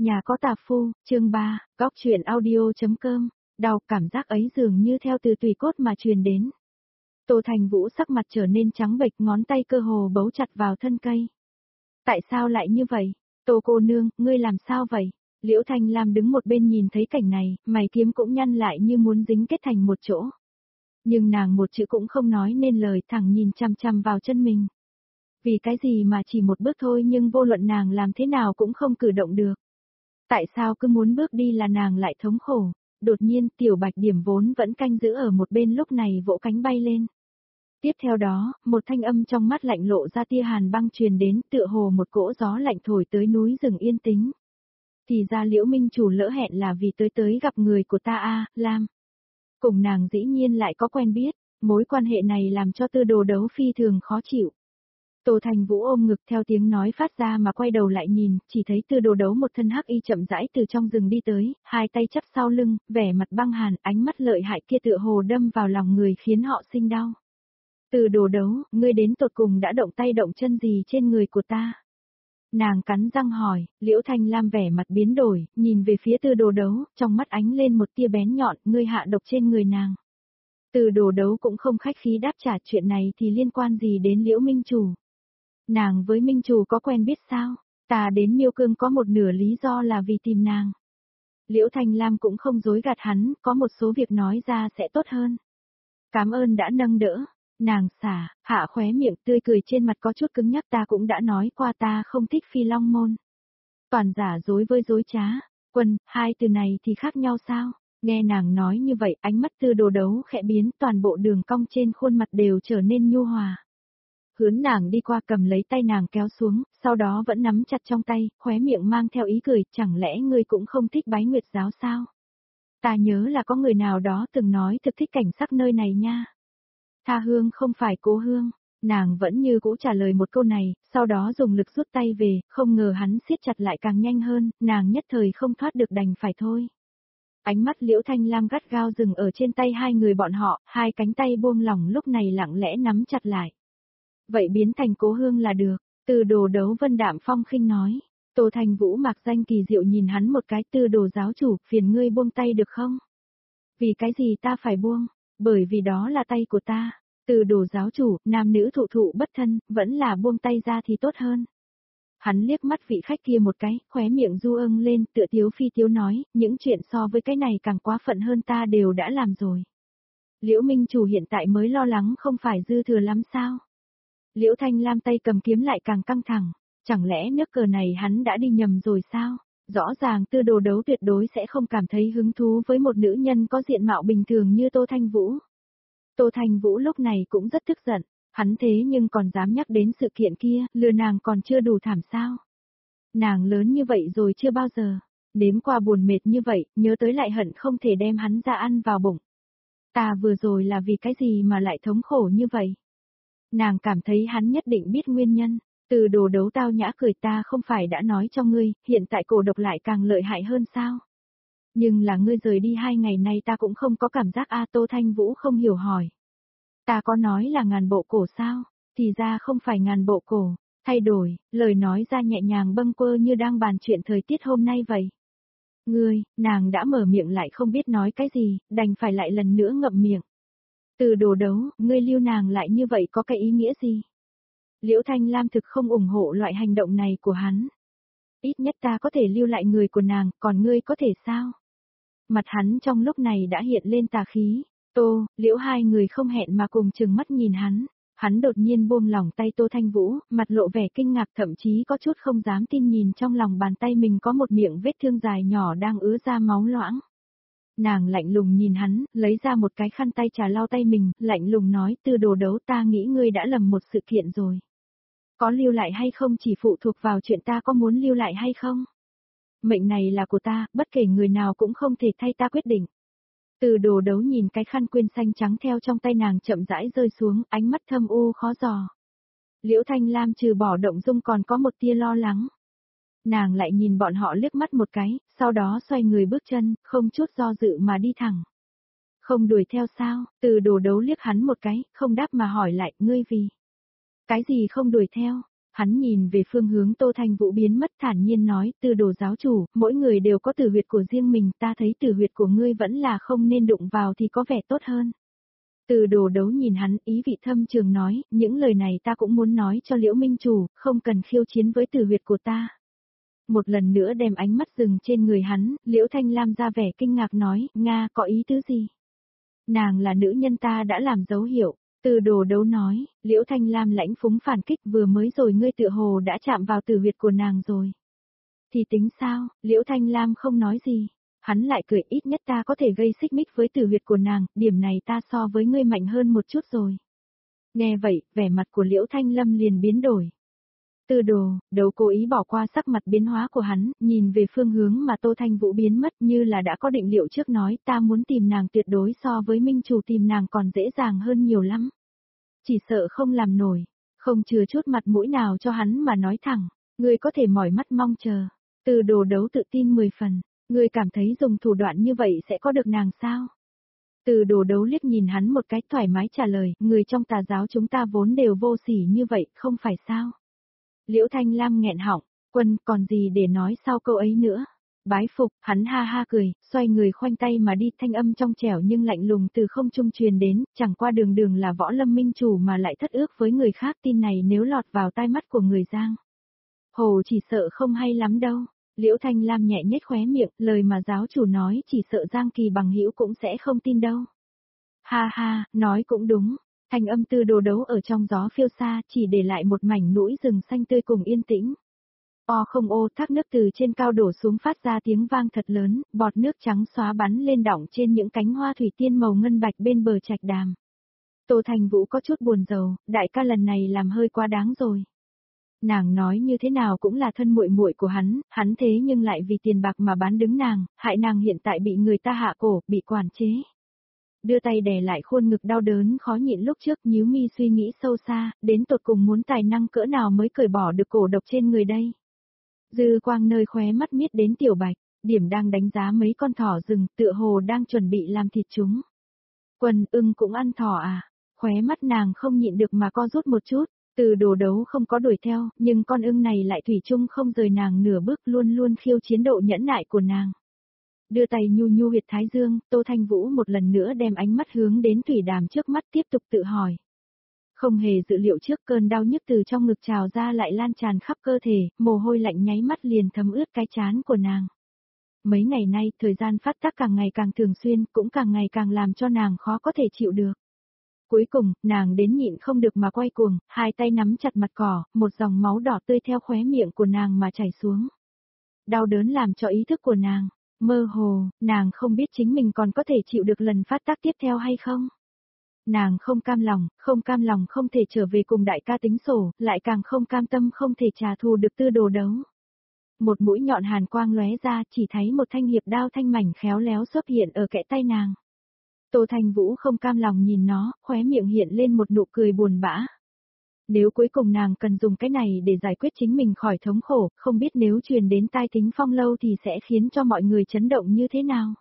Nhà có tạp phu, chương 3, góc chuyện audio.com, đau cảm giác ấy dường như theo từ tùy cốt mà truyền đến. Tô Thành Vũ sắc mặt trở nên trắng bệch, ngón tay cơ hồ bấu chặt vào thân cây. Tại sao lại như vậy? Tô cô nương, ngươi làm sao vậy? Liễu Thanh Lam đứng một bên nhìn thấy cảnh này, mày kiếm cũng nhăn lại như muốn dính kết thành một chỗ. Nhưng nàng một chữ cũng không nói nên lời, thẳng nhìn chằm chằm vào chân mình. Vì cái gì mà chỉ một bước thôi nhưng vô luận nàng làm thế nào cũng không cử động được. Tại sao cứ muốn bước đi là nàng lại thống khổ? Đột nhiên Tiểu Bạch Điểm vốn vẫn canh giữ ở một bên lúc này vỗ cánh bay lên. Tiếp theo đó, một thanh âm trong mắt lạnh lộ ra tia hàn băng truyền đến, tựa hồ một cỗ gió lạnh thổi tới núi rừng yên tĩnh. Thì ra Liễu Minh chủ lỡ hẹn là vì tới gặp người của ta a, Lam. Cùng nàng dĩ nhiên lại có quen biết, mối quan hệ này làm cho Tư Đồ Đấu phi thường khó chịu. Tô Thành Vũ ôm ngực theo tiếng nói phát ra mà quay đầu lại nhìn, chỉ thấy Tư Đồ Đấu một thân hắc y chậm rãi từ trong rừng đi tới, hai tay chắp sau lưng, vẻ mặt băng hàn, ánh mắt lợi hại kia tựa hồ đâm vào lòng người khiến họ sinh đau. Tư Đồ Đấu, ngươi đến tột cùng đã động tay động chân gì trên người của ta? Nàng cắn răng hỏi, Liễu Thanh Lam vẻ mặt biến đổi, nhìn về phía Tư Đồ Đấu, trong mắt ánh lên một tia bén nhọn, ngươi hạ độc trên người nàng. Tư Đồ Đấu cũng không khách khí đáp trả, chuyện này thì liên quan gì đến Liễu Minh chủ? Nàng với Minh chủ có quen biết sao? Ta đến Miêu Cương có một nửa lý do là vì tìm nàng. Liễu Thanh Lam cũng không dối gạt hắn, có một số việc nói ra sẽ tốt hơn. Cảm ơn đã nâng đỡ. Nàng xả, hạ khóe miệng tươi cười trên mặt có chút cứng nhắc, ta cũng đã nói qua ta không thích Phi Long môn. Toàn giả dối với dối trá. Quân, hai từ này thì khác nhau sao? Nghe nàng nói như vậy, ánh mắt Tư Đồ Đấu khẽ biến, toàn bộ đường cong trên khuôn mặt đều trở nên nhu hòa. Hướng nàng đi qua cầm lấy tay nàng kéo xuống, sau đó vẫn nắm chặt trong tay, khóe miệng mang theo ý cười, chẳng lẽ ngươi cũng không thích Bái Nguyệt giáo sao? Ta nhớ là có người nào đó từng nói thực thích cảnh sắc nơi này nha. Tha hương không phải cố hương, nàng vẫn như cũ trả lời một câu này, sau đó dùng lực rút tay về, không ngờ hắn siết chặt lại càng nhanh hơn, nàng nhất thời không thoát được đành phải thôi. Ánh mắt Liễu Thanh Lam gắt gao dừng ở trên tay hai người bọn họ, hai cánh tay buông lỏng lúc này lặng lẽ nắm chặt lại. Vậy biến thành cố hương là được, Tư Đồ Đấu vân đạm phong khinh nói. Tô Thành Vũ mạc danh kỳ diệu nhìn hắn một cái, Tư Đồ giáo chủ, phiền ngươi buông tay được không? Vì cái gì ta phải buông? Bởi vì đó là tay của ta. Tư Đồ giáo chủ, nam nữ thụ thụ bất thân, vẫn là buông tay ra thì tốt hơn. Hắn liếc mắt vị khách kia một cái, khóe miệng du âng lên, tựa tiếu phi tiếu nói, những chuyện so với cái này càng quá phận hơn ta đều đã làm rồi. Liễu Minh chủ hiện tại mới lo lắng không phải dư thừa lắm sao? Liễu Thanh Lam tay cầm kiếm lại càng căng thẳng, chẳng lẽ nước cờ này hắn đã đi nhầm rồi sao? Rõ ràng Tư Đồ Đấu tuyệt đối sẽ không cảm thấy hứng thú với một nữ nhân có diện mạo bình thường như Tô Thanh Vũ. Tô Thanh Vũ lúc này cũng rất tức giận, hắn thế nhưng còn dám nhắc đến sự kiện kia, lừa nàng còn chưa đủ thảm sao? Nàng lớn như vậy rồi chưa bao giờ, nếm qua buồn mệt như vậy, nhớ tới lại hận không thể đem hắn ra ăn vào bụng. Ta vừa rồi là vì cái gì mà lại thống khổ như vậy? Nàng cảm thấy hắn nhất định biết nguyên nhân. Tư Đồ Đấu tao nhã cười, ta không phải đã nói cho ngươi, hiện tại cổ độc lại càng lợi hại hơn sao? Nhưng là ngươi rời đi 2 ngày nay ta cũng không có cảm giác a. Tô Thanh Vũ không hiểu hỏi. Ta có nói là ngàn bộ cổ sao? Thì ra không phải ngàn bộ cổ, thay đổi, lời nói ra nhẹ nhàng bâng quơ như đang bàn chuyện thời tiết hôm nay vậy. Ngươi, nàng đã mở miệng lại không biết nói cái gì, đành phải lại lần nữa ngậm miệng. Tư Đồ Đấu, ngươi lưu nàng lại như vậy có cái ý nghĩa gì? Liễu Thanh Lam thực không ủng hộ loại hành động này của hắn. Ít nhất ta có thể lưu lại người của nàng, còn ngươi có thể sao? Mặt hắn trong lúc này đã hiện lên tà khí. Tô, Liễu hai người không hẹn mà cùng chừng mắt nhìn hắn. Hắn đột nhiên buông lỏng tay Tô Thanh Vũ, mặt lộ vẻ kinh ngạc, thậm chí có chút không dám tin nhìn trong lòng bàn tay mình có một miệng vết thương dài nhỏ đang ứa ra máu loãng. Nàng lạnh lùng nhìn hắn, lấy ra một cái khăn tay trà lau tay mình, lạnh lùng nói, Tư Đồ Đấu, ta nghĩ ngươi đã lầm một sự kiện rồi. Có lưu lại hay không chỉ phụ thuộc vào chuyện ta có muốn lưu lại hay không. Mệnh này là của ta, bất kể người nào cũng không thể thay ta quyết định. Tư Đồ Đấu nhìn cái khăn quên xanh trắng theo trong tay nàng chậm rãi rơi xuống, ánh mắt thâm u khó dò. Liễu Thanh Lam trừ bỏ động dung còn có một tia lo lắng. Nàng lại nhìn bọn họ liếc mắt một cái, sau đó xoay người bước chân, không chút do dự mà đi thẳng. Không đuổi theo sao? Tư Đồ Đấu liếc hắn một cái, không đáp mà hỏi lại, ngươi vì cái gì không đuổi theo? Hắn nhìn về phương hướng Tô Thanh Vũ biến mất thản nhiên nói, Từ Đồ giáo chủ, mỗi người đều có tử huyệt của riêng mình, ta thấy tử huyệt của ngươi vẫn là không nên đụng vào thì có vẻ tốt hơn. Từ Đồ đấu nhìn hắn, ý vị thâm trường nói, những lời này ta cũng muốn nói cho Liễu Minh chủ, không cần khiêu chiến với tử huyệt của ta. Một lần nữa đem ánh mắt dừng trên người hắn, Liễu Thanh Lam ra vẻ kinh ngạc nói, Nga có ý tứ gì? Nàng là nữ nhân ta đã làm dấu hiệu. Từ Đồ đấu nói, Liễu Thanh Lam lãnh phúng phản kích, vừa mới rồi ngươi tựa hồ đã chạm vào tử huyệt của nàng rồi. Thì tính sao? Liễu Thanh Lam không nói gì. Hắn lại cười, ít nhất ta có thể gây xích mích với tử huyệt của nàng, điểm này ta so với ngươi mạnh hơn một chút rồi. Nghe vậy, vẻ mặt của Liễu Thanh Lâm liền biến đổi. Từ Đồ đấu cố ý bỏ qua sắc mặt biến hóa của hắn, nhìn về phương hướng mà Tô Thanh Vũ biến mất, như là đã có định liệu trước, nói, ta muốn tìm nàng tuyệt đối so với Minh chủ tìm nàng còn dễ dàng hơn nhiều lắm. Chỉ sợ không làm nổi, không chừa chút mặt mũi nào cho hắn mà nói thẳng, ngươi có thể mỏi mắt mong chờ. Từ Đồ đấu tự tin 10 phần, ngươi cảm thấy dùng thủ đoạn như vậy sẽ có được nàng sao? Từ Đồ đấu liếc nhìn hắn một cái, thoải mái trả lời, người trong tà giáo chúng ta vốn đều vô sỉ như vậy, không phải sao? Liễu Thanh Lam nghẹn họng, Quân còn gì để nói sau câu ấy nữa. Bái phục, hắn ha ha cười, xoay người khoanh tay mà đi, thanh âm trong trẻo nhưng lạnh lùng từ không trung truyền đến, chẳng qua đường đường là Võ Lâm minh chủ mà lại thất ước với người khác, tin này nếu lọt vào tai mắt của người Giang. Hồ chỉ sợ không hay lắm đâu. Liễu Thanh Lam nhẹ nhếch khóe miệng, lời mà giáo chủ nói chỉ sợ Giang Kỳ bằng hữu cũng sẽ không tin đâu. Ha ha, nói cũng đúng. Thanh âm Từ Đồ đấu ở trong gió phiêu xa, chỉ để lại một mảnh núi rừng xanh tươi cùng yên tĩnh. O không ô, thác nước từ trên cao đổ xuống phát ra tiếng vang thật lớn, bọt nước trắng xóa bắn lên đọng trên những cánh hoa thủy tiên màu ngân bạch bên bờ trạch đàm. Tô Thành Vũ có chút buồn rầu, đại ca lần này làm hơi quá đáng rồi. Nàng nói như thế nào cũng là thân muội muội của hắn thế nhưng lại vì tiền bạc mà bán đứng nàng, hại nàng hiện tại bị người ta hạ cổ, bị quản chế. Đưa tay đè lại khuôn ngực đau đớn khó nhịn lúc trước, nhíu mi suy nghĩ sâu xa, đến tột cùng muốn tài năng cỡ nào mới cởi bỏ được cổ độc trên người đây. Dư quang nơi khóe mắt miết đến Tiểu Bạch, điểm đang đánh giá mấy con thỏ rừng, tựa hồ đang chuẩn bị làm thịt chúng. Quần ưng cũng ăn thỏ à? Khóe mắt nàng không nhịn được mà co rút một chút, Từ Đồ đấu không có đuổi theo, nhưng con ưng này lại thủy chung không rời nàng nửa bước, luôn luôn khiêu chiến độ nhẫn nại của nàng. Đưa tay nhu nhu huyệt thái dương, Tô Thanh Vũ một lần nữa đem ánh mắt hướng đến thủy đàm trước mắt, tiếp tục tự hỏi. Không hề dự liệu trước, cơn đau nhức từ trong ngực trào ra lại lan tràn khắp cơ thể, mồ hôi lạnh nháy mắt liền thấm ướt cái trán của nàng. Mấy ngày nay, thời gian phát tác càng ngày càng thường xuyên, cũng càng ngày càng làm cho nàng khó có thể chịu được. Cuối cùng, nàng đến nhịn không được mà quay cuồng, hai tay nắm chặt mặt cỏ, một dòng máu đỏ tươi theo khóe miệng của nàng mà chảy xuống. Đau đớn làm cho ý thức của nàng mơ hồ, nàng không biết chính mình còn có thể chịu được lần phát tác tiếp theo hay không. Nàng không cam lòng không thể trở về cùng đại ca tính sổ, lại càng không cam tâm không thể trả thù được Từ Đồ đấu. Một mũi nhọn hàn quang lóe ra, chỉ thấy một thanh hiệp đao thanh mảnh khéo léo xuất hiện ở kẽ tay nàng. Tô Thành Vũ không cam lòng nhìn nó, khóe miệng hiện lên một nụ cười buồn bã. Nếu cuối cùng nàng cần dùng cái này để giải quyết chính mình khỏi thống khổ, không biết nếu truyền đến tai Thính Phong lâu thì sẽ khiến cho mọi người chấn động như thế nào.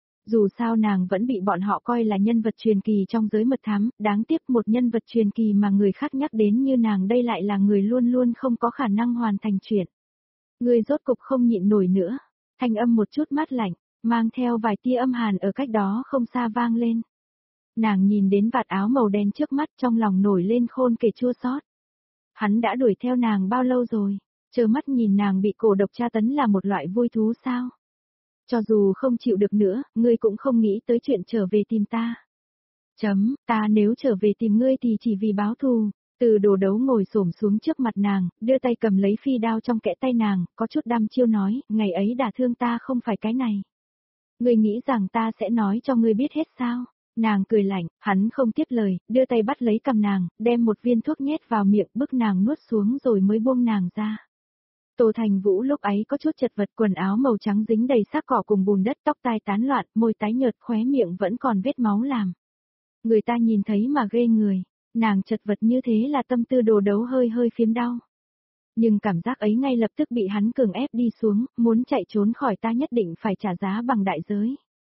Dù sao nàng vẫn bị bọn họ coi là nhân vật truyền kỳ trong giới mật thám, đáng tiếc một nhân vật truyền kỳ mà người khác nhắc đến như nàng đây lại là người luôn luôn không có khả năng hoàn thành chuyện. Người rốt cục không nhịn nổi nữa, thanh âm một chút mát lạnh, mang theo vài tia âm hàn ở cách đó không xa vang lên. Nàng nhìn đến vạt áo màu đen trước mắt, trong lòng nổi lên khôn kể chua xót. Hắn đã đuổi theo nàng bao lâu rồi? Trơ mắt nhìn nàng bị cổ độc tra tấn là một loại vui thú sao? Cho dù không chịu được nữa, ngươi cũng không nghĩ tới chuyện trở về tìm ta. Ta nếu trở về tìm ngươi thì chỉ vì báo thù. Từ Đồ đấu ngồi xổm xuống trước mặt nàng, đưa tay cầm lấy phi đao trong kẽ tay nàng, có chút đăm chiêu nói, ngày ấy đả thương ta không phải cái này. Ngươi nghĩ rằng ta sẽ nói cho ngươi biết hết sao? Nàng cười lạnh, hắn không tiếp lời, đưa tay bắt lấy cằm nàng, đem một viên thuốc nhét vào miệng, bức nàng nuốt xuống rồi mới buông nàng ra. Tô Thành Vũ lúc ấy có chút chật vật, quần áo màu trắng dính đầy xác cỏ cùng bùn đất, tóc tai tán loạn, môi tái nhợt, khóe miệng vẫn còn vết máu làm. Người ta nhìn thấy mà ghê người, nàng chật vật như thế là tâm tư Đồ đấu hơi hơi phiếm đau. Nhưng cảm giác ấy ngay lập tức bị hắn cường ép đi xuống, muốn chạy trốn khỏi ta nhất định phải trả giá bằng đại giới.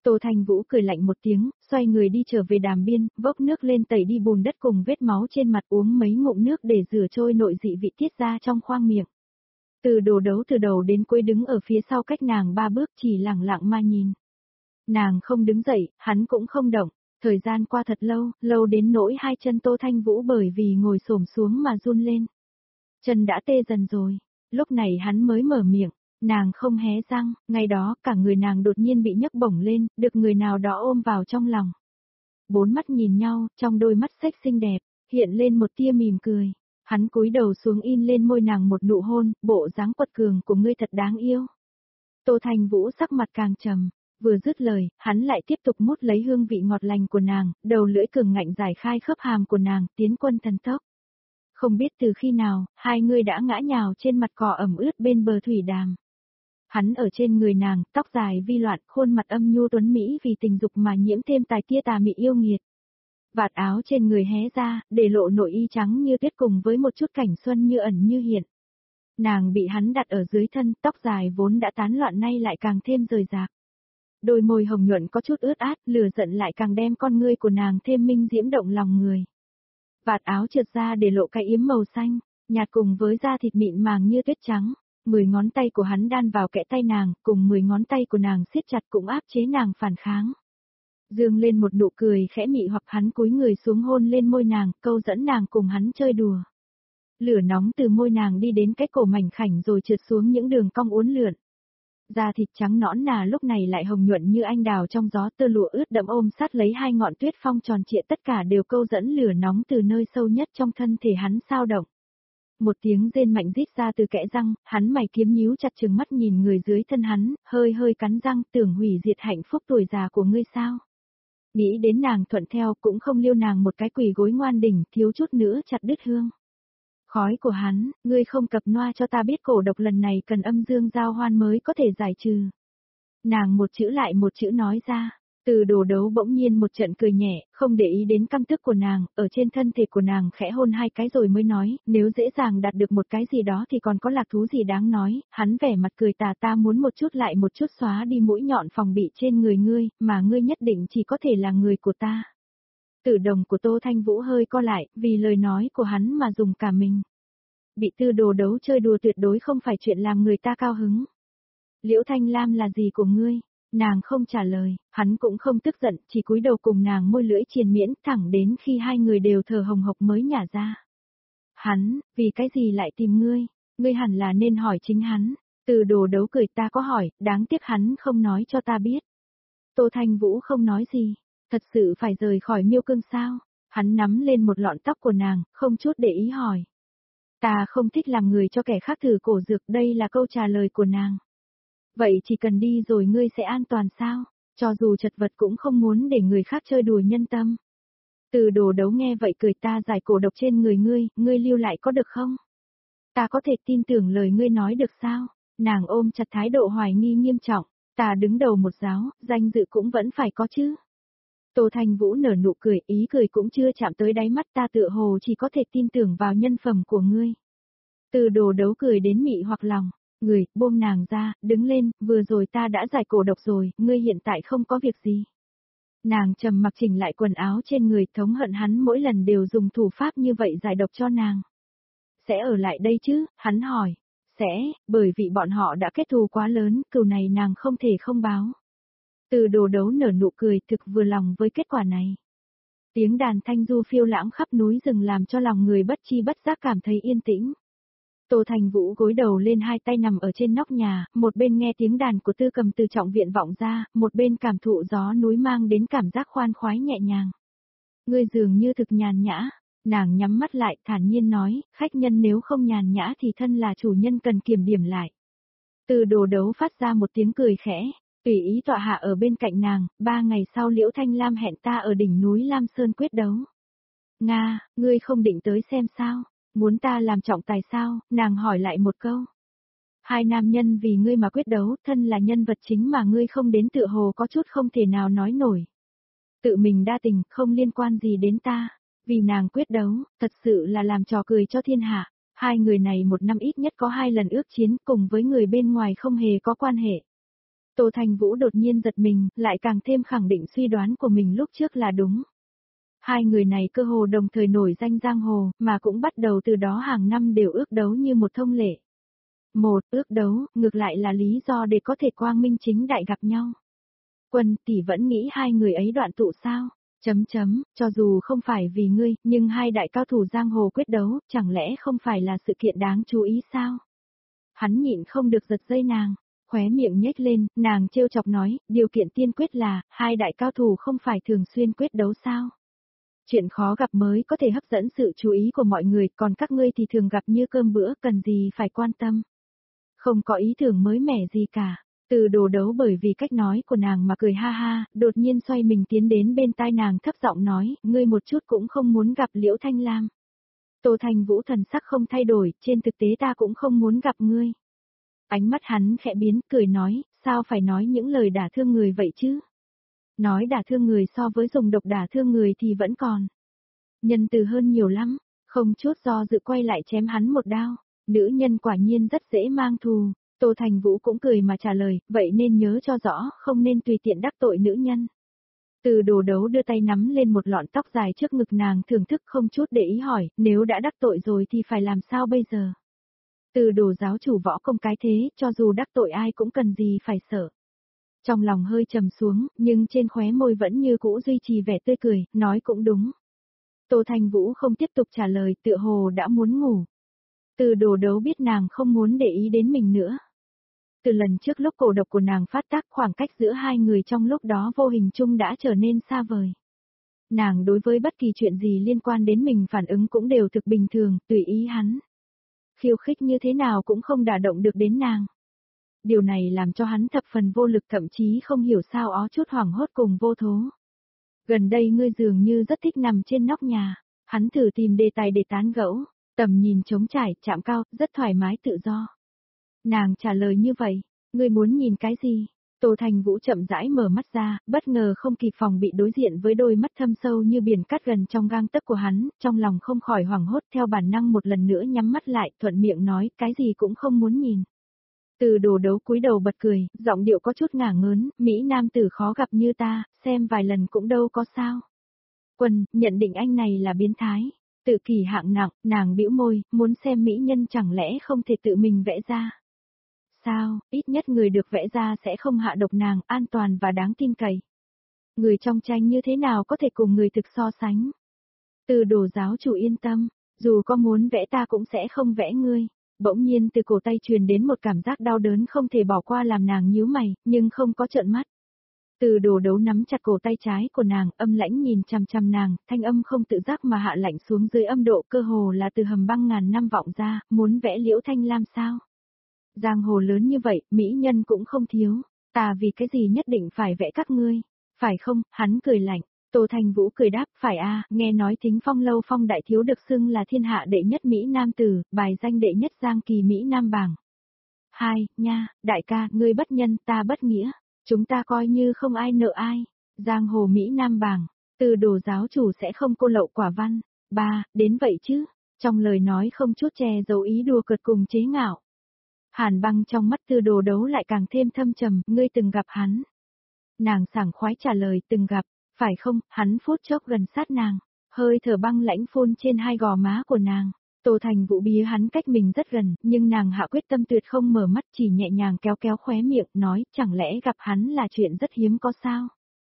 Tô Thanh Vũ cười lạnh một tiếng, xoay người đi trở về đàm biên, vốc nước lên tẩy đi bùn đất cùng vết máu trên mặt, uống mấy ngụm nước để rửa trôi nội dị vị tiết ra trong khoang miệng. Từ đồ đấu từ đầu đến cuối đứng ở phía sau cách nàng 3 bước, chỉ lẳng lặng mà nhìn. Nàng không đứng dậy, hắn cũng không động. Thời gian qua thật lâu, lâu đến nỗi hai chân Tô Thanh Vũ bởi vì ngồi xổm xuống mà run lên. Chân đã tê dần rồi. Lúc này hắn mới mở miệng. Nàng không hé răng, ngày đó cả người nàng đột nhiên bị nhấc bổng lên, được người nào đó ôm vào trong lòng. Bốn mắt nhìn nhau, trong đôi mắt xếch xinh đẹp, hiện lên một tia mỉm cười. Hắn cúi đầu xuống in lên môi nàng một nụ hôn, bộ dáng quật cường của ngươi thật đáng yêu. Tô Thanh Vũ sắc mặt càng trầm, vừa dứt lời, hắn lại tiếp tục mút lấy hương vị ngọt lành của nàng, đầu lưỡi cường ngạnh giải khai khớp hàm của nàng, tiến quân thần tốc. Không biết từ khi nào, hai người đã ngã nhào trên mặt cỏ ẩm ướt bên bờ thủy đàm. Hắn ở trên người nàng, tóc dài vi loạn, khuôn mặt âm nhu tuấn mỹ vì tình dục mà nhiễm thêm tài tia tà mị yêu nghiệt. Vạt áo trên người hé ra, để lộ nội y trắng như tuyết cùng với một chút cảnh xuân như ẩn như hiện. Nàng bị hắn đặt ở dưới thân, tóc dài vốn đã tán loạn nay lại càng thêm rời rạc. Đôi môi hồng nhuận có chút ướt át, lửa giận lại càng đem con ngươi của nàng thêm minh diễm động lòng người. Vạt áo trượt ra để lộ cái yếm màu xanh, nhạt cùng với da thịt mịn màng như tuyết trắng. 10 ngón tay của hắn đan vào kẽ tay nàng, cùng 10 ngón tay của nàng siết chặt cũng áp chế nàng phản kháng. Dương lên một nụ cười khẽ mị hoặc hắn cúi người xuống hôn lên môi nàng, câu dẫn nàng cùng hắn chơi đùa. Lửa nóng từ môi nàng đi đến cái cổ mảnh khảnh rồi trượt xuống những đường cong uốn lượn. Da thịt trắng nõn nà lúc này lại hồng nhuận như anh đào trong gió, tơ lụa ướt đẫm ôm sát lấy hai ngọn tuyết phong tròn trịa, tất cả đều câu dẫn lửa nóng từ nơi sâu nhất trong thân thể hắn sao động. Một tiếng rên mạnh rít ra từ kẽ răng, hắn mày kiếm nhíu chặt trừng mắt nhìn người dưới thân hắn, hơi hơi cắn răng, tưởng hủy diệt hạnh phúc tuổi già của ngươi sao. Nghĩ đến nàng thuận theo cũng không liêu nàng một cái quỳ gối ngoan đỉnh, thiếu chút nữa chặt đứt hương. Khói của hắn, ngươi không cập noa cho ta biết cổ độc lần này cần âm dương giao hoan mới có thể giải trừ. Nàng một chữ lại một chữ nói ra. Từ đồ đấu bỗng nhiên một trận cười nhẹ, không để ý đến căm tức của nàng, ở trên thân thể của nàng khẽ hôn hai cái rồi mới nói, nếu dễ dàng đạt được một cái gì đó thì còn có lạc thú gì đáng nói, hắn vẻ mặt cười tà, ta muốn một chút lại một chút xóa đi mũi nhọn phòng bị trên người ngươi, mà ngươi nhất định chỉ có thể là người của ta. Tử đồng của Tô Thanh Vũ hơi co lại, vì lời nói của hắn mà dùng cả mình. Bị Tư đồ đấu chơi đùa tuyệt đối không phải chuyện làm người ta cao hứng. Liễu Thanh Lam là gì của ngươi? Nàng không trả lời, hắn cũng không tức giận, chỉ cúi đầu cùng nàng môi lưỡi triền miễn thẳng đến khi hai người đều thở hồng hộc mới nhả ra. Hắn, vì cái gì lại tìm ngươi? Ngươi hẳn là nên hỏi chính hắn. Từ đồ đấu cười, ta có hỏi, đáng tiếc hắn không nói cho ta biết. Tô Thanh Vũ không nói gì, thật sự phải rời khỏi Miêu Cương sao? Hắn nắm lên một lọn tóc của nàng, không chút để ý hỏi. Ta không thích làm người cho kẻ khác thử cổ dược, đây là câu trả lời của nàng. Vậy chỉ cần đi rồi ngươi sẽ an toàn sao? Cho dù chật vật cũng không muốn để người khác chơi đùa nhân tâm. Từ đồ đấu nghe vậy cười, ta giải cổ độc trên người ngươi lưu lại có được không? Ta có thể tin tưởng lời ngươi nói được sao? Nàng ôm chặt thái độ hoài nghi nghiêm trọng, ta đứng đầu một giáo, danh dự cũng vẫn phải có chứ. Tô Thanh Vũ nở nụ cười, ý cười cũng chưa chạm tới đáy mắt, ta tựa hồ chỉ có thể tin tưởng vào nhân phẩm của ngươi. Từ đồ đấu cười đến mị hoặc lòng. Người, buông nàng ra, đứng lên, vừa rồi ta đã giải cổ độc rồi, ngươi hiện tại không có việc gì. Nàng trầm mặc chỉnh lại quần áo trên người, thống hận hắn mỗi lần đều dùng thủ pháp như vậy giải độc cho nàng. Sẽ ở lại đây chứ, hắn hỏi. Sẽ, bởi vì bọn họ đã kết thù quá lớn, cừu này nàng không thể không báo. Từ đồ đấu nở nụ cười, thực vừa lòng với kết quả này. Tiếng đàn thanh du phiêu lãng khắp núi rừng làm cho lòng người bất chi bất giác cảm thấy yên tĩnh. Tô Thành Vũ gối đầu lên, hai tay nằm ở trên nóc nhà, một bên nghe tiếng đàn của Tư Cầm từ trọng viện vọng ra, một bên cảm thụ gió núi mang đến cảm giác khoan khoái nhẹ nhàng. Ngươi dường như thực nhàn nhã, nàng nhắm mắt lại thản nhiên nói, khách nhân nếu không nhàn nhã thì thân là chủ nhân cần kiểm điểm lại. Từ đồ đấu phát ra một tiếng cười khẽ, tùy ý tọa hạ ở bên cạnh nàng, 3 ngày sau Liễu Thanh Lam hẹn ta ở đỉnh núi Lam Sơn quyết đấu. Nga, ngươi không định tới xem sao? Muốn ta làm trọng tài sao? Nàng hỏi lại một câu. Hai nam nhân vì ngươi mà quyết đấu, thân là nhân vật chính mà ngươi không đến tựa hồ có chút không thể nào nói nổi. Tự mình đa tình, không liên quan gì đến ta. Vì nàng quyết đấu, thật sự là làm trò cười cho thiên hạ. Hai người này một năm ít nhất có 2 lần ước chiến cùng với người bên ngoài không hề có quan hệ. Tô Thành Vũ đột nhiên giật mình, lại càng thêm khẳng định suy đoán của mình lúc trước là đúng. Hai người này cơ hồ đồng thời nổi danh giang hồ, mà cũng bắt đầu từ đó hàng năm đều ước đấu như một thông lệ. Một, ước đấu, ngược lại là lý do để có thể quang minh chính đại gặp nhau. Quân tỷ vẫn nghĩ hai người ấy đoạn tụ sao? Cho dù không phải vì ngươi, nhưng hai đại cao thủ giang hồ quyết đấu, chẳng lẽ không phải là sự kiện đáng chú ý sao? Hắn nhịn không được giật dây nàng, khóe miệng nhếch lên, nàng trêu chọc nói, điều kiện tiên quyết là, hai đại cao thủ không phải thường xuyên quyết đấu sao? Chuyện khó gặp mới có thể hấp dẫn sự chú ý của mọi người, còn các ngươi thì thường gặp như cơm bữa, cần gì phải quan tâm. Không có ý tưởng mới mẻ gì cả. Từ Đồ Đấu bởi vì cách nói của nàng mà cười ha ha, đột nhiên xoay mình tiến đến bên tai nàng thấp giọng nói, ngươi một chút cũng không muốn gặp Liễu Thanh Lam. Tô Thành Vũ thần sắc không thay đổi, trên thực tế ta cũng không muốn gặp ngươi. Ánh mắt hắn khẽ biến, cười nói, sao phải nói những lời đả thương người vậy chứ? Nói đả thương người so với dùng độc đả thương người thì vẫn còn nhân từ hơn nhiều lắm, không chút do dự quay lại chém hắn một đao. Nữ nhân quả nhiên rất dễ mang thù. Tô Thành Vũ cũng cười mà trả lời, vậy nên nhớ cho rõ, không nên tùy tiện đắc tội nữ nhân. Từ Đồ Đấu đưa tay nắm lên một lọn tóc dài trước ngực nàng thưởng thức không chút để ý hỏi, nếu đã đắc tội rồi thì phải làm sao bây giờ? Từ Đồ giáo chủ võ công cái thế, cho dù đắc tội ai cũng cần gì phải sợ. Trong lòng hơi trầm xuống, nhưng trên khóe môi vẫn như cũ duy trì vẻ tươi cười, nói cũng đúng. Tô Thành Vũ không tiếp tục trả lời, tựa hồ đã muốn ngủ. Từ Đồ Đấu biết nàng không muốn để ý đến mình nữa. Từ lần trước lúc cổ độc của nàng phát tác, khoảng cách giữa hai người trong lúc đó vô hình chung đã trở nên xa vời. Nàng đối với bất kỳ chuyện gì liên quan đến mình phản ứng cũng đều thực bình thường, tùy ý hắn. Khiêu khích như thế nào cũng không đả động được đến nàng. Điều này làm cho hắn thập phần vô lực, thậm chí không hiểu sao ó chút hoảng hốt cùng vô thố. Gần đây ngươi dường như rất thích nằm trên nóc nhà, hắn thử tìm đề tài để tán gẫu, tầm nhìn trống trải, chạm cao, rất thoải mái tự do. Nàng trả lời như vậy, ngươi muốn nhìn cái gì? Tô Thành Vũ chậm rãi mở mắt ra, bất ngờ không kịp phòng bị đối diện với đôi mắt thâm sâu như biển cát gần trong gang tấc của hắn, trong lòng không khỏi hoảng hốt, theo bản năng một lần nữa nhắm mắt lại, thuận miệng nói, cái gì cũng không muốn nhìn. Từ Đồ Đấu cúi đầu bật cười, giọng điệu có chút ngả ngớn, Mỹ nam tử khó gặp như ta, xem vài lần cũng đâu có sao. Quân, nhận định anh này là biến thái. Tự kỷ hạng nặng, nàng bĩu môi, muốn xem mỹ nhân chẳng lẽ không thể tự mình vẽ ra. Sao, ít nhất người được vẽ ra sẽ không hạ độc nàng, an toàn và đáng tin cậy. Người trong tranh như thế nào có thể cùng người thực so sánh. Từ Đồ giáo chủ yên tâm, dù có muốn vẽ ta cũng sẽ không vẽ ngươi. Bỗng nhiên từ cổ tay truyền đến một cảm giác đau đớn không thể bỏ qua làm nàng nhíu mày, nhưng không có trợn mắt. Từ Đồ Đấu nắm chặt cổ tay trái của nàng, âm lãnh nhìn chằm chằm nàng, thanh âm không tự giác mà hạ lạnh xuống dưới âm độ cơ hồ là từ hầm băng ngàn năm vọng ra, muốn vẽ Liễu Thanh Lam sao? Giang hồ lớn như vậy, mỹ nhân cũng không thiếu, ta vì cái gì nhất định phải vẽ các ngươi, phải không? Hắn cười lạnh. Tô Thành Vũ cười đáp, phải a, nghe nói Thính Phong lâu Phong đại thiếu được xưng là thiên hạ đệ nhất mỹ nam tử, bài danh đệ nhất Giang Kỳ mỹ nam bảng. Hai, nha, đại ca, ngươi bất nhân, ta bất nghĩa. Chúng ta coi như không ai nợ ai. Giang hồ Mỹ Nam bảng, Từ Đồ giáo chủ sẽ không cô lậu quả văn. Ba, đến vậy chứ. Trong lời nói không chút che giấu ý đùa cợt cùng chế ngạo. Hàn băng trong mắt Từ Đồ Đấu lại càng thêm thâm trầm, ngươi từng gặp hắn. Nàng sảng khoái trả lời từng gặp, phải không? Hắn phút chốc gần sát nàng, hơi thở băng lãnh phun trên hai gò má của nàng. Tô Thành Vũ bía hắn cách mình rất gần, nhưng nàng hạ quyết tâm tuyệt không mở mắt, chỉ nhẹ nhàng kéo kéo khóe miệng, nói, chẳng lẽ gặp hắn là chuyện rất hiếm có sao?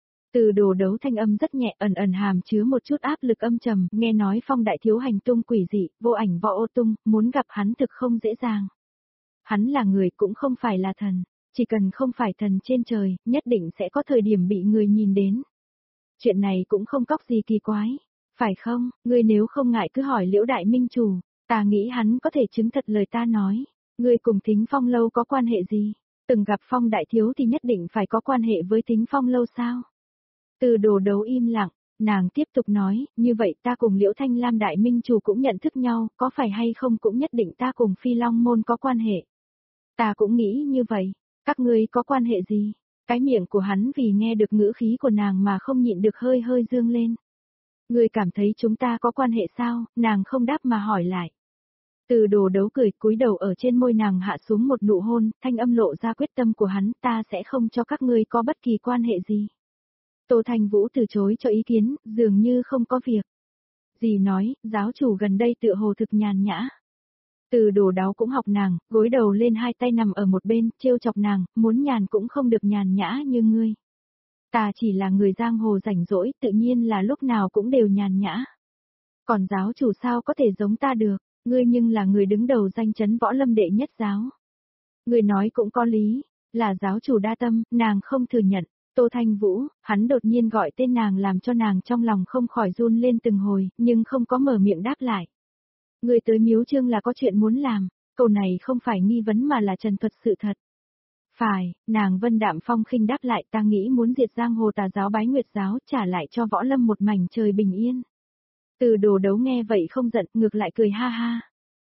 Từ Đồ Đấu thanh âm rất nhẹ, ẩn ẩn hàm chứa một chút áp lực âm trầm, nghe nói Phong đại thiếu hành tung quỷ dị, vô ảnh võ ô tung, muốn gặp hắn thực không dễ dàng. Hắn là người cũng không phải là thần, chỉ cần không phải thần trên trời, nhất định sẽ có thời điểm bị người nhìn đến. Chuyện này cũng không cóc gì kỳ quái. Phải không, ngươi nếu không ngại cứ hỏi Liễu Đại Minh Chủ, ta nghĩ hắn có thể chứng thật lời ta nói. Ngươi cùng Thính Phong lâu có quan hệ gì? Từng gặp Phong đại thiếu thì nhất định phải có quan hệ với Thính Phong lâu sao? Từ Đồ Đấu im lặng, nàng tiếp tục nói, như vậy ta cùng Liễu Thanh Lam Đại Minh Chủ cũng nhận thức nhau, có phải hay không cũng nhất định ta cùng Phi Long Môn có quan hệ. Ta cũng nghĩ như vậy, các ngươi có quan hệ gì? Cái miệng của hắn vì nghe được ngữ khí của nàng mà không nhịn được hơi hơi dương lên. Ngươi cảm thấy chúng ta có quan hệ sao? Nàng không đáp mà hỏi lại. Từ Đồ Đấu cười, cúi đầu ở trên môi nàng hạ xuống một nụ hôn, thanh âm lộ ra quyết tâm của hắn, ta sẽ không cho các ngươi có bất kỳ quan hệ gì. Tô Thanh Vũ từ chối cho ý kiến, dường như không có việc. Dì nói, giáo chủ gần đây tựa hồ thực nhàn nhã. Từ Đồ Đấu cũng học nàng, gối đầu lên hai tay nằm ở một bên, trêu chọc nàng, muốn nhàn cũng không được nhàn nhã như ngươi. Ta chỉ là người giang hồ rảnh rỗi, tự nhiên là lúc nào cũng đều nhàn nhã. Còn giáo chủ sao có thể giống ta được, ngươi nhưng là người đứng đầu danh chấn võ lâm đệ nhất giáo. Ngươi nói cũng có lý, là giáo chủ đa tâm, nàng không thừa nhận. Tô Thanh Vũ, hắn đột nhiên gọi tên nàng làm cho nàng trong lòng không khỏi run lên từng hồi, nhưng không có mở miệng đáp lại. Ngươi tới Miếu Chương là có chuyện muốn làm, câu này không phải nghi vấn mà là trần thuật sự thật. Phải, nàng Vân Đạm Phong khinh đáp lại, ta nghĩ muốn diệt giang hồ tà giáo bái nguyệt giáo, trả lại cho võ lâm một mảnh trời bình yên. Từ Đồ Đấu nghe vậy không giận, ngược lại cười ha ha.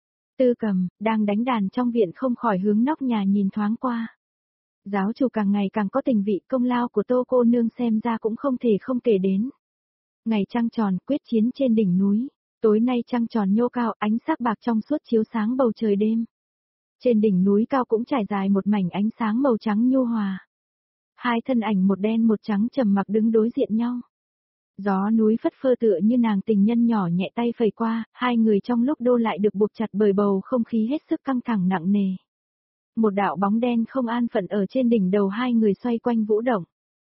Tư Cầm, đang đánh đàn trong viện không khỏi hướng nóc nhà nhìn thoáng qua. Giáo chủ càng ngày càng có tình vị, công lao của Tô cô nương xem ra cũng không thể không kể đến. Ngày trăng tròn, quyết chiến trên đỉnh núi. Tối nay trăng tròn nhô cao, ánh sắc bạc trong suốt chiếu sáng bầu trời đêm. Trên đỉnh núi cao cũng trải dài một mảnh ánh sáng màu trắng nhu hòa. Hai thân ảnh một đen một trắng trầm mặc đứng đối diện nhau. Gió núi phất phơ tựa như nàng tình nhân nhỏ nhẹ tay phẩy qua, hai người trong lúc đô lại được buộc chặt bởi bầu không khí hết sức căng thẳng nặng nề. Một đạo bóng đen không an phận ở trên đỉnh đầu hai người xoay quanh vũ động.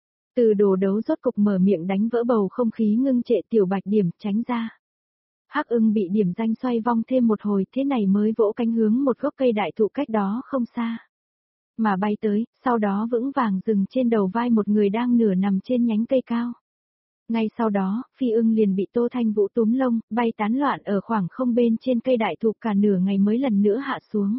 Từ Đồ Đấu rốt cục mở miệng đánh vỡ bầu không khí ngưng trệ, Tiểu Bạch điểm tránh ra. Hắc Ưng bị điểm danh xoay vong thêm một hồi, thế này mới vỗ cánh hướng một gốc cây đại thụ cách đó không xa. Mà bay tới, sau đó vững vàng dừng trên đầu vai một người đang nửa nằm trên nhánh cây cao. Ngay sau đó, Phi Ưng liền bị Tô Thanh Vũ túm lông, bay tán loạn ở khoảng không bên trên cây đại thụ, cả nửa ngày mới lần nữa hạ xuống.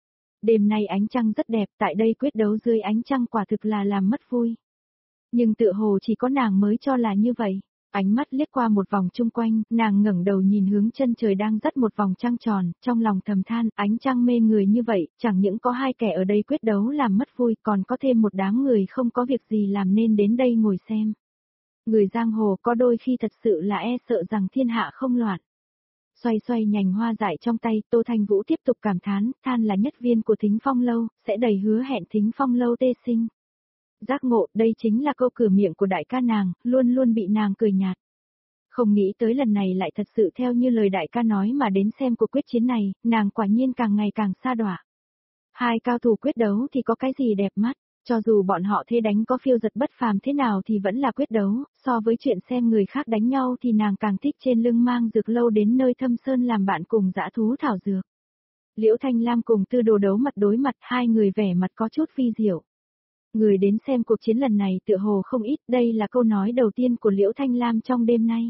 Đêm nay ánh trăng rất đẹp, tại đây quyết đấu dưới ánh trăng quả thực là làm mất vui. Nhưng tựa hồ chỉ có nàng mới cho là như vậy. Ánh mắt liếc qua một vòng chung quanh, nàng ngẩng đầu nhìn hướng chân trời đang dắt một vòng trăng tròn, trong lòng thầm than, ánh trăng mê người như vậy, chẳng những có hai kẻ ở đây quyết đấu làm mất vui, còn có thêm một đám người không có việc gì làm nên đến đây ngồi xem. Người giang hồ có đôi khi thật sự là e sợ rằng thiên hạ không loạn. Xoay xoay nhành hoa dại trong tay, Tô Thanh Vũ tiếp tục cảm thán, than là nhất viên của Thính Phong Lâu, sẽ đầy hứa hẹn Thính Phong Lâu tê sinh. Giác ngộ, đây chính là câu cửa miệng của đại ca nàng, luôn luôn bị nàng cười nhạt. Không nghĩ tới lần này lại thật sự theo như lời đại ca nói mà đến xem cuộc quyết chiến này, nàng quả nhiên càng ngày càng xa đọa. Hai cao thủ quyết đấu thì có cái gì đẹp mắt, cho dù bọn họ thế đánh có phiêu giật bất phàm thế nào thì vẫn là quyết đấu, so với chuyện xem người khác đánh nhau thì nàng càng thích trên lưng mang dược lâu đến nơi thâm sơn làm bạn cùng dã thú thảo dược. Liễu Thanh Lam cùng Tư Đồ Đấu mặt đối mặt, hai người vẻ mặt có chút vi diệu. Người đến xem cuộc chiến lần này tựa hồ không ít, đây là câu nói đầu tiên của Liễu Thanh Lam trong đêm nay.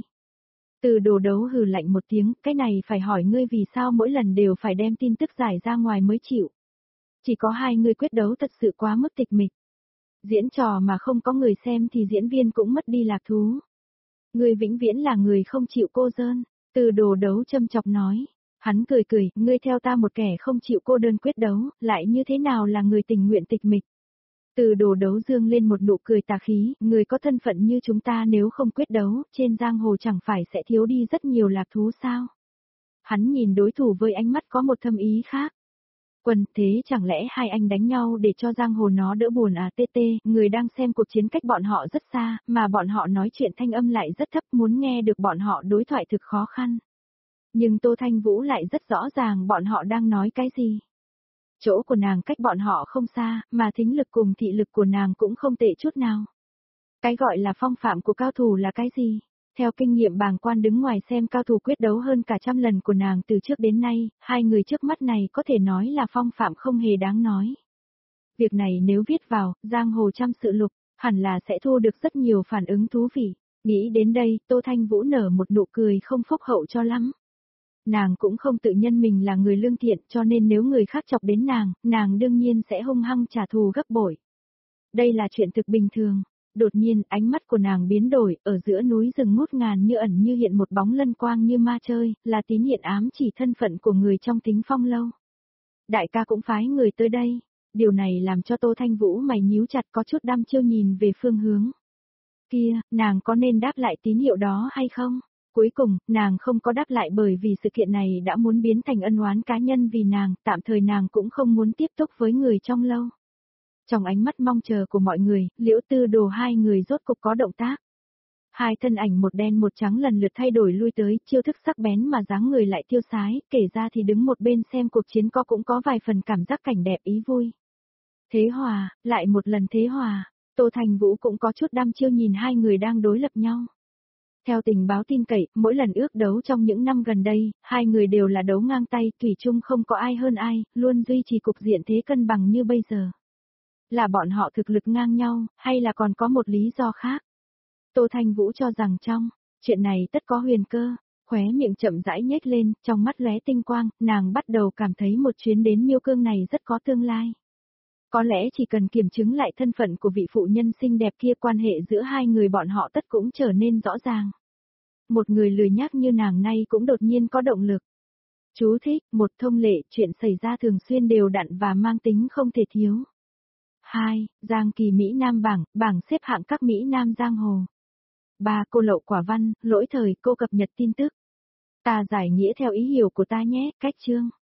Từ Đồ Đấu hừ lạnh một tiếng, cái này phải hỏi ngươi vì sao mỗi lần đều phải đem tin tức giải ra ngoài mới chịu. Chỉ có hai người quyết đấu thật sự quá mức tịch mịch. Diễn trò mà không có người xem thì diễn viên cũng mất đi lạc thú. Ngươi vĩnh viễn là người không chịu cô đơn, Từ Đồ Đấu châm chọc nói. Hắn cười cười, ngươi theo ta một kẻ không chịu cô đơn quyết đấu, lại như thế nào là người tình nguyện tịch mịch. Từ Đồ Đấu dương lên một nụ cười tà khí, người có thân phận như chúng ta nếu không quyết đấu, trên giang hồ chẳng phải sẽ thiếu đi rất nhiều lạc thú sao. Hắn nhìn đối thủ với ánh mắt có một thâm ý khác. Quân, thế chẳng lẽ hai anh đánh nhau để cho giang hồ nó đỡ buồn à? TT, người đang xem cuộc chiến cách bọn họ rất xa, mà bọn họ nói chuyện thanh âm lại rất thấp, muốn nghe được bọn họ đối thoại thực khó khăn. Nhưng Tô Thanh Vũ lại rất rõ ràng bọn họ đang nói cái gì. Chỗ của nàng cách bọn họ không xa, mà thính lực cùng thị lực của nàng cũng không tệ chút nào. Cái gọi là phong phạm của cao thủ là cái gì? Theo kinh nghiệm bàng quan đứng ngoài xem cao thủ quyết đấu hơn cả 100 lần của nàng từ trước đến nay, hai người trước mắt này có thể nói là phong phạm không hề đáng nói. Việc này nếu viết vào, giang hồ trăm sự lục, hẳn là sẽ thu được rất nhiều phản ứng thú vị. Nghĩ đến đây, Tô Thanh Vũ nở một nụ cười không phúc hậu cho lắm. Nàng cũng không tự nhân mình là người lương thiện, cho nên nếu người khác chọc đến nàng đương nhiên sẽ hung hăng trả thù gấp bội. Đây là chuyện thực bình thường. Đột nhiên, ánh mắt của nàng biến đổi, ở giữa núi rừng ngút ngàn như ẩn như hiện một bóng lân quang như ma chơi, là tín hiện ám chỉ thân phận của người trong Thính Phong Lâu. Đại ca cũng phái người tới đây. Điều này làm cho Tô Thanh Vũ mày nhíu chặt, có chút đăm chiêu nhìn về phương hướng. Kia, nàng có nên đáp lại tín hiệu đó hay không? Cuối cùng, nàng không có đáp lại bởi vì sự kiện này đã muốn biến thành ân oán cá nhân vì nàng, tạm thời nàng cũng không muốn tiếp tục với người trong lâu. Trong ánh mắt mong chờ của mọi người, Liễu Tư Đồ hai người rốt cục có động tác. Hai thân ảnh một đen một trắng lần lượt thay đổi lui tới, chiêu thức sắc bén mà dáng người lại tiêu sái, kể ra thì đứng một bên xem cuộc chiến cũng có vài phần cảm giác cảnh đẹp ý vui. Thế hòa, lại một lần thế hòa, Tô Thành Vũ cũng có chút đăm chiêu nhìn hai người đang đối lập nhau. Theo tình báo tin cậy, mỗi lần ước đấu trong những năm gần đây, hai người đều là đấu ngang tay, thủy chung không có ai hơn ai, luôn duy trì cục diện thế cân bằng như bây giờ. Là bọn họ thực lực ngang nhau, hay là còn có một lý do khác? Tô Thanh Vũ cho rằng trong chuyện này tất có huyền cơ, khóe miệng chậm rãi nhếch lên, trong mắt lóe tinh quang, nàng bắt đầu cảm thấy một chuyến đến Miêu Cương này rất có tương lai. Có lẽ chỉ cần kiểm chứng lại thân phận của vị phụ nhân xinh đẹp kia, quan hệ giữa hai người bọn họ tất cũng trở nên rõ ràng. Một người lười nhác như nàng nay cũng đột nhiên có động lực. Chú thích, một thông lệ, chuyện xảy ra thường xuyên đều đặn và mang tính không thể thiếu. 2. Giang Kỳ Mỹ Nam bảng xếp hạng các Mỹ Nam giang hồ. 3. Cô lậu quả văn, lỗi thời, cô cập nhật tin tức. Ta giải nghĩa theo ý hiểu của ta nhé, cách chương.